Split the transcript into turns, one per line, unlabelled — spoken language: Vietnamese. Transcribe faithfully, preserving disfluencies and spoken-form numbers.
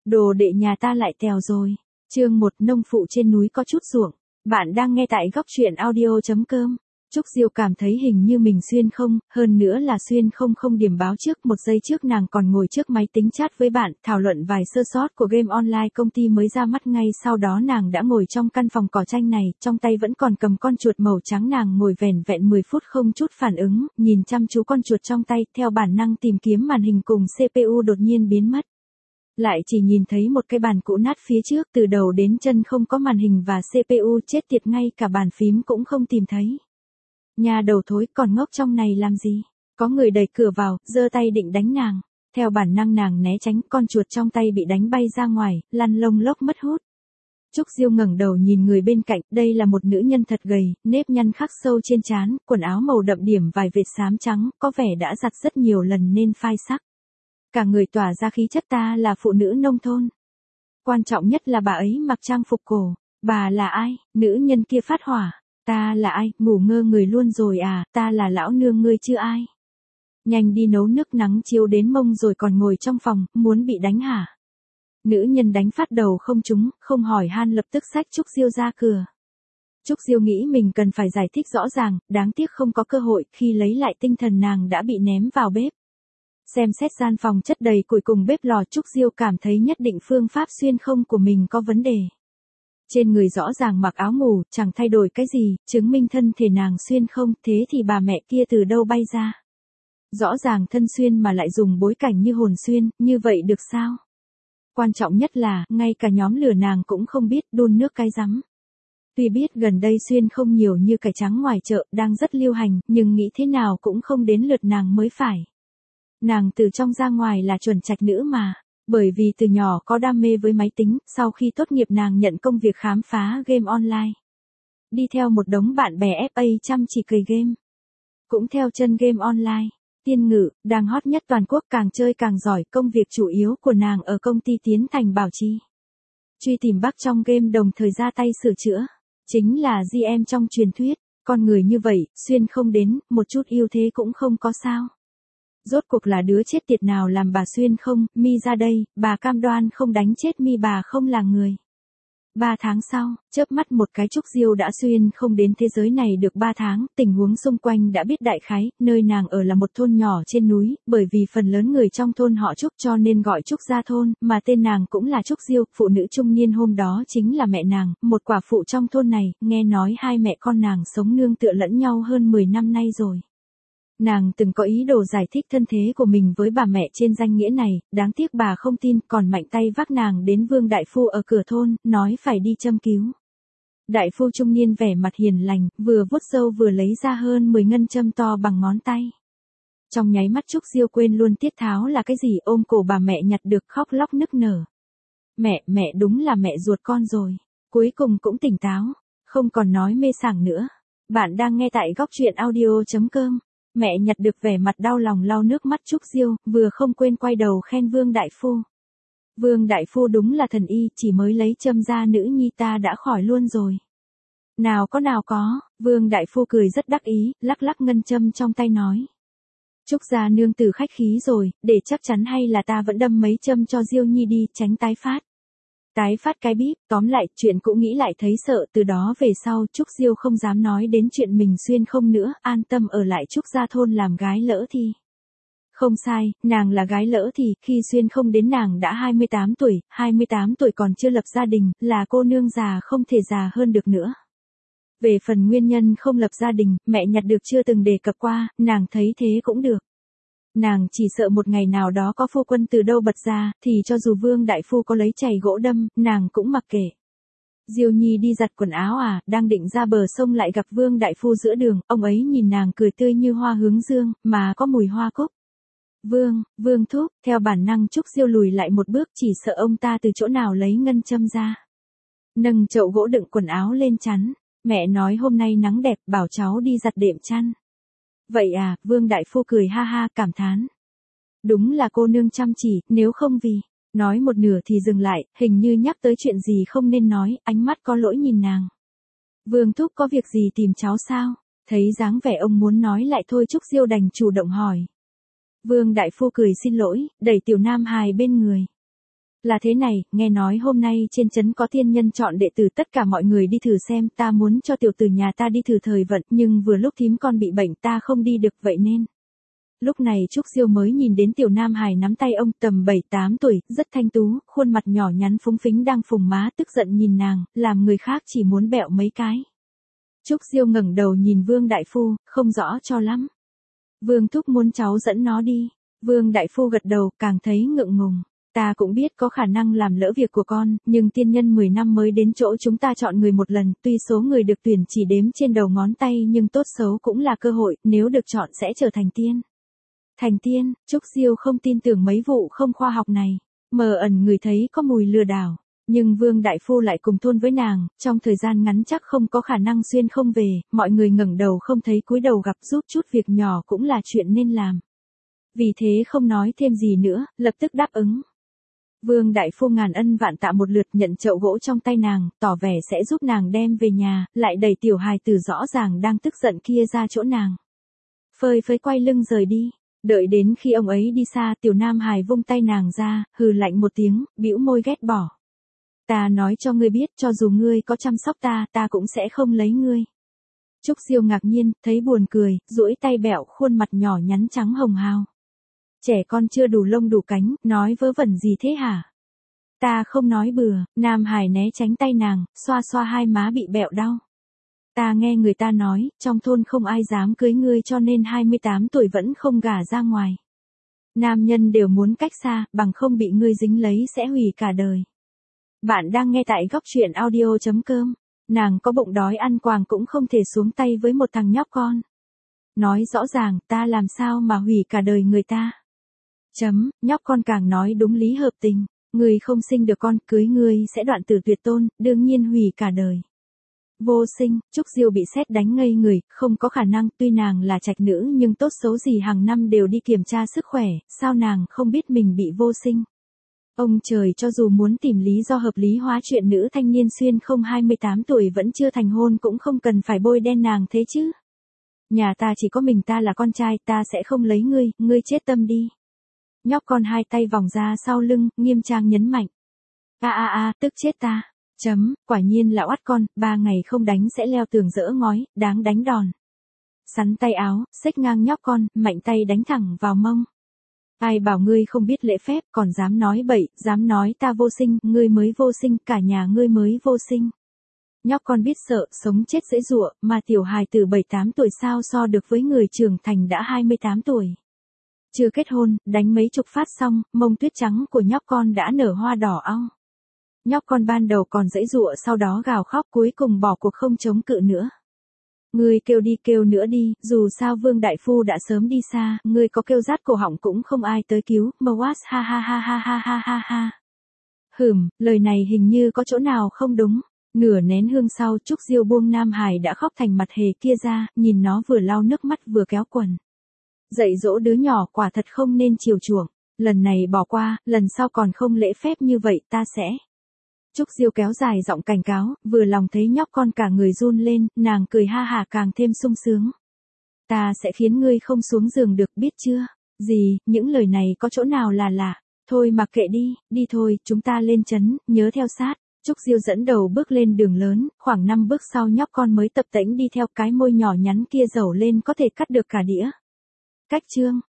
Đồ đệ nhà ta lại tèo rồi. Chương một nông phụ trên núi có chút ruộng. Bạn đang nghe tại góc truyện audio chấm com. Trúc Diêu cảm thấy hình như mình xuyên không, hơn nữa là xuyên không không điểm báo trước. Một giây trước nàng còn ngồi trước máy tính chat với bạn, thảo luận vài sơ sót của game online công ty mới ra mắt. Ngay sau đó nàng đã ngồi trong căn phòng cỏ tranh này, trong tay vẫn còn cầm con chuột màu trắng. Nàng ngồi vẻn vẹn mười phút không chút phản ứng, nhìn chăm chú con chuột trong tay, theo bản năng tìm kiếm màn hình cùng xê pê u đột nhiên biến mất. Lại chỉ nhìn thấy một cái bàn cũ nát phía trước, từ đầu đến chân không có màn hình và xê pê u, chết tiệt, ngay cả bàn phím cũng không tìm thấy. Nhà đầu thối, còn ngốc trong này làm gì? Có người đẩy cửa vào, giơ tay định đánh nàng. Theo bản năng nàng né tránh, con chuột trong tay bị đánh bay ra ngoài, lăn lông lốc mất hút. Trúc Diêu ngẩng đầu nhìn người bên cạnh, đây là một nữ nhân thật gầy, nếp nhăn khắc sâu trên trán, quần áo màu đậm điểm vài vệt xám trắng, có vẻ đã giặt rất nhiều lần nên phai sắc. Cả người tỏa ra khí chất ta là phụ nữ nông thôn. Quan trọng nhất là bà ấy mặc trang phục cổ. Bà là ai? Nữ nhân kia phát hỏa. Ta là ai? Ngủ ngơ người luôn rồi à? Ta là lão nương ngươi chứ ai? Nhanh đi nấu nước, nắng chiếu đến mông rồi còn ngồi trong phòng, muốn bị đánh hả? Nữ nhân đánh phát đầu không trúng, không hỏi han lập tức xách Trúc Diêu ra cửa. Trúc Diêu nghĩ mình cần phải giải thích rõ ràng, đáng tiếc không có cơ hội. Khi lấy lại tinh thần nàng đã bị ném vào bếp. Xem xét gian phòng chất đầy củi cùng bếp lò, Trúc Diêu cảm thấy nhất định phương pháp xuyên không của mình có vấn đề. Trên người rõ ràng mặc áo ngủ, chẳng thay đổi cái gì, chứng minh thân thể nàng xuyên không, thế thì bà mẹ kia từ đâu bay ra? Rõ ràng thân xuyên mà lại dùng bối cảnh như hồn xuyên, như vậy được sao? Quan trọng nhất là, ngay cả nhóm lửa nàng cũng không biết, đun nước cái rắm. Tuy biết gần đây xuyên không nhiều như cải trắng ngoài chợ, đang rất lưu hành, nhưng nghĩ thế nào cũng không đến lượt nàng mới phải. Nàng từ trong ra ngoài là chuẩn trạch nữ mà, bởi vì từ nhỏ có đam mê với máy tính, sau khi tốt nghiệp nàng nhận công việc khám phá game online. Đi theo một đống bạn bè ép a chăm chỉ cày game. Cũng theo chân game online, tiên ngữ, đang hot nhất toàn quốc, càng chơi càng giỏi, công việc chủ yếu của nàng ở công ty Tiến Thành Bảo Trì. Truy tìm bug trong game đồng thời ra tay sửa chữa, chính là giê em trong truyền thuyết, con người như vậy, xuyên không đến, một chút ưu thế cũng không có sao. Rốt cuộc là đứa chết tiệt nào làm bà xuyên không? Mi ra đây, bà cam đoan không đánh chết Mi, bà không là người. Ba tháng sau, chớp mắt một cái, Trúc Diêu đã xuyên không đến thế giới này được ba tháng, tình huống xung quanh đã biết đại khái. Nơi nàng ở là một thôn nhỏ trên núi, bởi vì phần lớn người trong thôn họ Trúc cho nên gọi Trúc gia thôn, mà tên nàng cũng là Trúc Diêu. Phụ nữ trung niên hôm đó chính là mẹ nàng, một quả phụ trong thôn này. Nghe nói hai mẹ con nàng sống nương tựa lẫn nhau hơn mười năm nay rồi. Nàng từng có ý đồ giải thích thân thế của mình với bà mẹ trên danh nghĩa này, đáng tiếc bà không tin, còn mạnh tay vác nàng đến Vương đại phu ở cửa thôn, nói phải đi châm cứu. Đại phu trung niên vẻ mặt hiền lành, vừa vuốt râu vừa lấy ra hơn mười ngân châm to bằng ngón tay. Trong nháy mắt Trúc Diêu quên luôn tiết tháo là cái gì, ôm cổ bà mẹ nhặt được, khóc lóc nức nở. Mẹ, mẹ đúng là mẹ ruột con rồi. Cuối cùng cũng tỉnh táo, không còn nói mê sảng nữa. Bạn đang nghe tại góc truyện audio chấm com. Mẹ nhặt được, vẻ mặt đau lòng lau nước mắt Trúc Diêu, vừa không quên quay đầu khen Vương đại phu. Vương đại phu đúng là thần y, chỉ mới lấy châm ra nữ nhi ta đã khỏi luôn rồi. Nào có nào có, Vương đại phu cười rất đắc ý, lắc lắc ngân châm trong tay nói. Trúc gia nương tử khách khí rồi, để chắc chắn hay là ta vẫn đâm mấy châm cho Diêu nhi đi, tránh tái phát. Tái phát cái bíp, tóm lại, chuyện cũng nghĩ lại thấy sợ, từ đó về sau, Trúc Diêu không dám nói đến chuyện mình xuyên không nữa, an tâm ở lại Trúc gia thôn làm gái lỡ thì. Không sai, nàng là gái lỡ thì, khi xuyên không đến nàng đã hai mươi tám tuổi, hai mươi tám tuổi còn chưa lập gia đình, là cô nương già không thể già hơn được nữa. Về phần nguyên nhân không lập gia đình, mẹ nhặt được chưa từng đề cập qua, nàng thấy thế cũng được. Nàng chỉ sợ một ngày nào đó có phu quân từ đâu bật ra, thì cho dù Vương đại phu có lấy chày gỗ đâm, nàng cũng mặc kệ. Diêu nhi đi giặt quần áo à, đang định ra bờ sông lại gặp Vương đại phu giữa đường, ông ấy nhìn nàng cười tươi như hoa hướng dương, mà có mùi hoa cúc. Vương, Vương thúc, theo bản năng Trúc Diêu lùi lại một bước, chỉ sợ ông ta từ chỗ nào lấy ngân châm ra. Nâng chậu gỗ đựng quần áo lên chắn, mẹ nói hôm nay nắng đẹp, bảo cháu đi giặt đệm chăn. Vậy à, Vương đại phu cười ha ha, cảm thán. Đúng là cô nương chăm chỉ, nếu không vì, nói một nửa thì dừng lại, hình như nhắc tới chuyện gì không nên nói, ánh mắt có lỗi nhìn nàng. Vương thúc có việc gì tìm cháu sao? Thấy dáng vẻ ông muốn nói lại thôi, Trúc Diêu đành chủ động hỏi. Vương đại phu cười xin lỗi, đẩy tiểu nam hài bên người. Là thế này, nghe nói hôm nay trên trấn có tiên nhân chọn đệ tử, tất cả mọi người đi thử xem, ta muốn cho tiểu tử nhà ta đi thử thời vận, nhưng vừa lúc thím con bị bệnh ta không đi được vậy nên. Lúc này Trúc Diêu mới nhìn đến tiểu nam hài nắm tay ông tầm bảy tám tuổi, rất thanh tú, khuôn mặt nhỏ nhắn phúng phính đang phùng má, tức giận nhìn nàng, làm người khác chỉ muốn bẹo mấy cái. Trúc Diêu ngẩng đầu nhìn Vương Đại Phu, không rõ cho lắm. Vương thúc muốn cháu dẫn nó đi. Vương Đại Phu gật đầu, càng thấy ngượng ngùng. Ta cũng biết có khả năng làm lỡ việc của con, nhưng tiên nhân mười năm mới đến chỗ chúng ta chọn người một lần, tuy số người được tuyển chỉ đếm trên đầu ngón tay nhưng tốt xấu cũng là cơ hội, nếu được chọn sẽ trở thành tiên. Thành tiên, Trúc Diêu không tin tưởng mấy vụ không khoa học này, mờ ẩn người thấy có mùi lừa đảo. Nhưng Vương Đại Phu lại cùng thôn với nàng, trong thời gian ngắn chắc không có khả năng xuyên không về, mọi người ngẩng đầu không thấy cúi đầu gặp, giúp chút việc nhỏ cũng là chuyện nên làm. Vì thế không nói thêm gì nữa, lập tức đáp ứng. Vương Đại Phu ngàn ân vạn tạ một lượt, nhận chậu gỗ trong tay nàng, tỏ vẻ sẽ giúp nàng đem về nhà, lại đẩy tiểu hài tử rõ ràng đang tức giận kia ra chỗ nàng. Phơi phới quay lưng rời đi. Đợi đến khi ông ấy đi xa, tiểu nam hài vung tay nàng ra, hừ lạnh một tiếng, bĩu môi ghét bỏ. Ta nói cho ngươi biết, cho dù ngươi có chăm sóc ta, ta cũng sẽ không lấy ngươi. Trúc Diêu ngạc nhiên, thấy buồn cười, duỗi tay bẹo khuôn mặt nhỏ nhắn trắng hồng hào. Trẻ con chưa đủ lông đủ cánh, nói vớ vẩn gì thế hả? Ta không nói bừa, nam hài né tránh tay nàng, xoa xoa hai má bị bẹo đau. Ta nghe người ta nói, trong thôn không ai dám cưới ngươi cho nên hai mươi tám tuổi vẫn không gả ra ngoài. Nam nhân đều muốn cách xa, bằng không bị ngươi dính lấy sẽ hủy cả đời. Bạn đang nghe tại góc truyện audio chấm com. Nàng có bụng đói ăn quàng cũng không thể xuống tay với một thằng nhóc con. Nói rõ ràng, ta làm sao mà hủy cả đời người ta. Chấm, nhóc con càng nói đúng lý hợp tình. Ngươi không sinh được con, cưới ngươi sẽ đoạn tử tuyệt tôn, đương nhiên hủy cả đời. Vô sinh, Trúc Diêu bị sét đánh ngây người, không có khả năng, tuy nàng là trạch nữ nhưng tốt xấu gì hàng năm đều đi kiểm tra sức khỏe, sao nàng không biết mình bị vô sinh. Ông trời, cho dù muốn tìm lý do hợp lý hóa chuyện nữ thanh niên xuyên không hai mươi tám tuổi vẫn chưa thành hôn cũng không cần phải bôi đen nàng thế chứ. Nhà ta chỉ có mình ta là con trai, ta sẽ không lấy ngươi, ngươi chết tâm đi. Nhóc con hai tay vòng ra sau lưng, nghiêm trang nhấn mạnh. A a a, tức chết ta. Chấm, quả nhiên là oắt con, ba ngày không đánh sẽ leo tường dỡ ngói, đáng đánh đòn. Sắn tay áo, xách ngang nhóc con, mạnh tay đánh thẳng vào mông. Ai bảo ngươi không biết lễ phép, còn dám nói bậy, dám nói ta vô sinh, ngươi mới vô sinh, cả nhà ngươi mới vô sinh. Nhóc con biết sợ, sống chết dễ dụa, mà tiểu hài từ bảy tám tuổi sao so được với người trưởng thành đã hai mươi tám tuổi. Chưa kết hôn, đánh mấy chục phát xong, mông tuyết trắng của nhóc con đã nở hoa đỏ ong. Nhóc con ban đầu còn dãy dụa, sau đó gào khóc, cuối cùng bỏ cuộc không chống cự nữa. Ngươi kêu đi kêu nữa đi, dù sao Vương Đại Phu đã sớm đi xa, ngươi có kêu rát cổ họng cũng không ai tới cứu, Moas ha ha ha ha ha ha ha ha. Hửm, lời này hình như có chỗ nào không đúng. Nửa nén hương sau, Trúc Diêu buông nam hài đã khóc thành mặt hề kia ra, nhìn nó vừa lau nước mắt vừa kéo quần. Dạy dỗ đứa nhỏ quả thật không nên chiều chuộng, lần này bỏ qua, lần sau còn không lễ phép như vậy ta sẽ. Trúc Diêu kéo dài giọng cảnh cáo, vừa lòng thấy nhóc con cả người run lên, nàng cười ha hả càng thêm sung sướng. Ta sẽ khiến ngươi không xuống giường được, biết chưa? Gì, những lời này có chỗ nào là lạ? Thôi mặc kệ đi, đi thôi, chúng ta lên trấn, nhớ theo sát. Trúc Diêu dẫn đầu bước lên đường lớn, khoảng năm bước sau nhóc con mới tập tễnh đi theo, cái môi nhỏ nhắn kia dẩu lên có thể cắt được cả đĩa. Cách chương.